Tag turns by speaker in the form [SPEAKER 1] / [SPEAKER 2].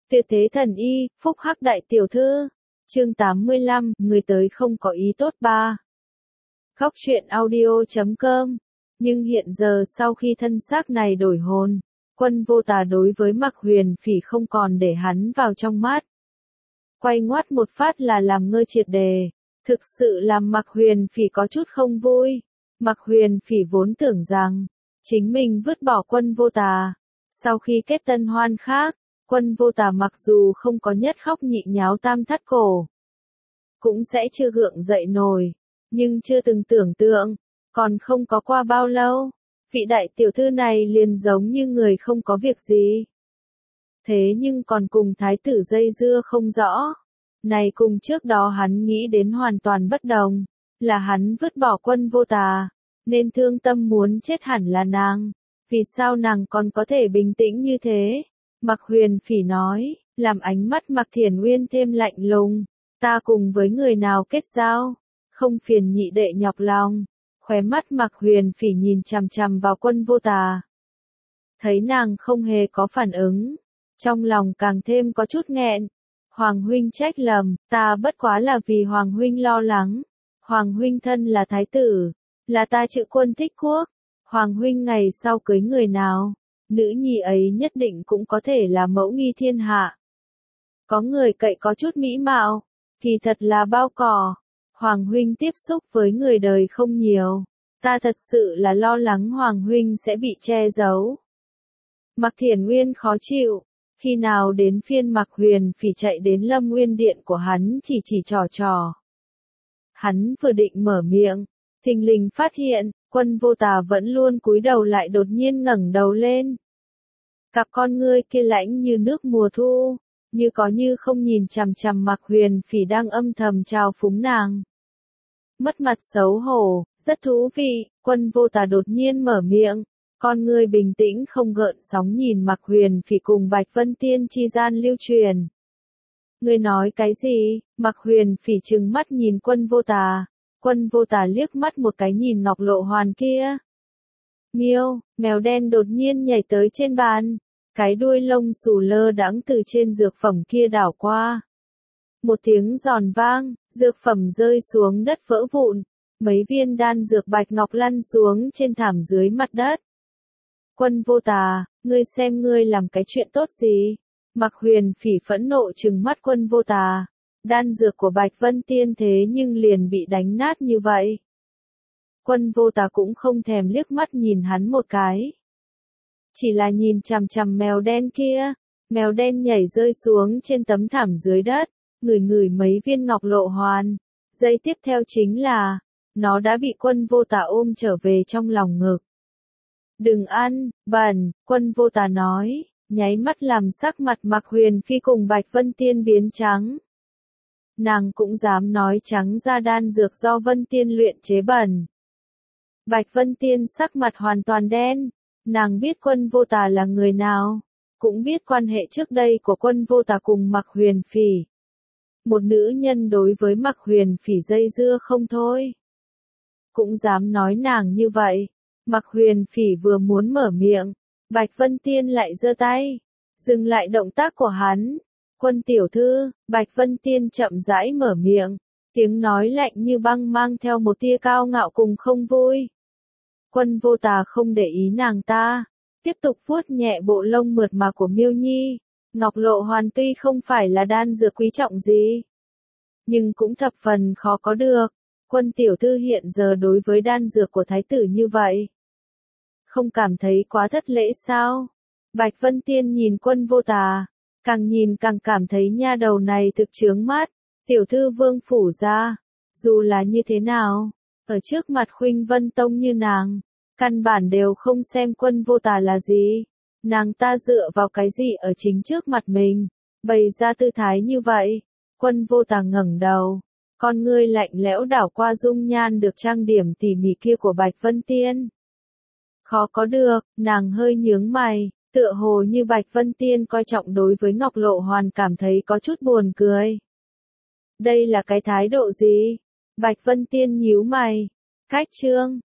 [SPEAKER 1] Tuyệt thế thần y, phúc hắc đại tiểu thư. Chương 85, người tới không có ý tốt ba. Góc truyện audio.com. Nhưng hiện giờ sau khi thân xác này đổi hồn, Quân Vô Tà đối với Mạc Huyền Phỉ không còn để hắn vào trong mắt. Quay ngoắt một phát là làm ngơ triệt đề, thực sự làm Mạc Huyền Phỉ có chút không vui. Mạc Huyền Phỉ vốn tưởng rằng, chính mình vứt bỏ Quân Vô Tà. Sau khi kết tân hoan khác, Quân Vô Tà mặc dù không có nhất khóc nhị nháo tam thắt cổ, cũng sẽ chưa gượng dậy nổi, nhưng chưa từng tưởng tượng, còn không có qua bao lâu, vị đại tiểu thư này liền giống như người không có việc gì. Thế nhưng còn cùng thái tử dây dưa không rõ, này cùng trước đó hắn nghĩ đến hoàn toàn bất đồng, là hắn vứt bỏ Quân Vô Tà, nên thương tâm muốn chết hẳn là nàng, vì sao nàng còn có thể bình tĩnh như thế? Mạc Huyền Phỉ nói, làm ánh mắt Mạc Thiển Uyên thêm lạnh lùng, ta cùng với người nào kết giao, không phiền nhị đệ nhọc lòng. Khóe mắt Mạc Huyền Phỉ nhìn chằm chằm vào Quân Vô Tà. Thấy nàng không hề có phản ứng, trong lòng càng thêm có chút nghẹn. Hoàng huynh trách lầm, ta bất quá là vì Hoàng huynh lo lắng. Hoàng huynh thân là thái tử, là ta chữ Quân thích quốc. Hoàng huynh ngày sau cưới người nào, nữ nhi ấy nhất định cũng có thể là mẫu nghi thiên hạ. Có người cậy có chút mỹ mạo, kỳ thật là bao cỏ. Hoàng huynh tiếp xúc với người đời không nhiều, ta thật sự là lo lắng Hoàng huynh sẽ bị che giấu. Mạc Thiển Uyên khó chịu, khi nào đến phiên Mạc Huyền Phỉ chạy đến Lâm Nguyên điện của hắn chỉ trò. Hắn vừa định mở miệng, thình lình phát hiện, Quân Vô Tà vẫn luôn cúi đầu lại đột nhiên ngẩng đầu lên. Cặp con ngươi kia lãnh như nước mùa thu, như có như không nhìn chằm chằm Mạc Huyền Phỉ đang âm thầm trào phúng nàng. Mất mặt xấu hổ, rất thú vị, Quân Vô Tà đột nhiên mở miệng, con ngươi bình tĩnh không gợn sóng nhìn Mạc Huyền Phỉ cùng Bạch Vân Tiên chi gian lưu truyền. Ngươi nói cái gì? Mạc Huyền Phỉ trừng mắt nhìn Quân Vô Tà. Quân Vô Tà liếc mắt một cái nhìn Ngọc Lộ Hoàn kia. Miêu, mèo đen đột nhiên nhảy tới trên bàn, cái đuôi lông xù lơ đãng từ trên dược phẩm kia đảo qua. Một tiếng giòn vang, dược phẩm rơi xuống đất vỡ vụn, mấy viên đan dược bạch ngọc lăn xuống trên thảm dưới mặt đất. Quân Vô Tà, ngươi xem ngươi làm cái chuyện tốt gì? Mạc Huyền Phỉ phẫn nộ trừng mắt Quân Vô Tà. Đan dược của Bạch Vân Tiên thế nhưng liền bị đánh nát như vậy. Quân Vô Tà cũng không thèm liếc mắt nhìn hắn một cái. Chỉ là nhìn chằm chằm mèo đen kia. Mèo đen nhảy rơi xuống trên tấm thảm dưới đất, ngửi mấy viên Ngọc Lộ Hoàn. Giây tiếp theo chính là, nó đã bị Quân Vô Tà ôm trở về trong lòng ngực. Đừng ăn, bẩn, Quân Vô Tà nói, nháy mắt làm sắc mặt Mạc Huyền Phi cùng Bạch Vân Tiên biến trắng. Nàng cũng dám nói trắng ra đan dược do Vân Tiên luyện chế bẩn. Bạch Vân Tiên sắc mặt hoàn toàn đen, nàng biết Quân Vô Tà là người nào, cũng biết quan hệ trước đây của Quân Vô Tà cùng Mạc Huyền Phỉ. Một nữ nhân đối với Mạc Huyền Phỉ dây dưa không thôi. Cũng dám nói nàng như vậy. Mạc Huyền Phỉ vừa muốn mở miệng, Bạch Vân Tiên lại giơ tay, dừng lại động tác của hắn. Quân tiểu thư, Bạch Vân Tiên chậm rãi mở miệng, tiếng nói lạnh như băng mang theo một tia cao ngạo cùng không vui. Quân Vô Tà không để ý nàng ta, tiếp tục vuốt nhẹ bộ lông mượt mà của Miêu Nhi. Ngọc Lộ Hoàn tuy không phải là đan dược quý trọng gì, nhưng cũng thập phần khó có được. Quân tiểu thư hiện giờ đối với đan dược của thái tử như vậy, không cảm thấy quá thất lễ sao? Bạch Vân Tiên nhìn Quân Vô Tà, càng nhìn càng cảm thấy nha đầu này thực chướng mắt. Tiểu thư Vương phủ ra, dù là như thế nào, ở trước mặt Khuynh Vân Tông như nàng, căn bản đều không xem Quân Vô Tà là gì. Nàng ta dựa vào cái gì ở chính trước mặt mình, bày ra tư thái như vậy? Quân Vô Tà ngẩng đầu, con ngươi lạnh lẽo đảo qua dung nhan được trang điểm tỉ mỉ kia của Bạch Vân Tiên. Khó có được, nàng hơi nhướng mày, tựa hồ như Bạch Vân Tiên coi trọng đối với Ngọc Lộ Hoàn cảm thấy có chút buồn cười. Đây là cái thái độ gì? Bạch Vân Tiên nhíu mày. Cách trương,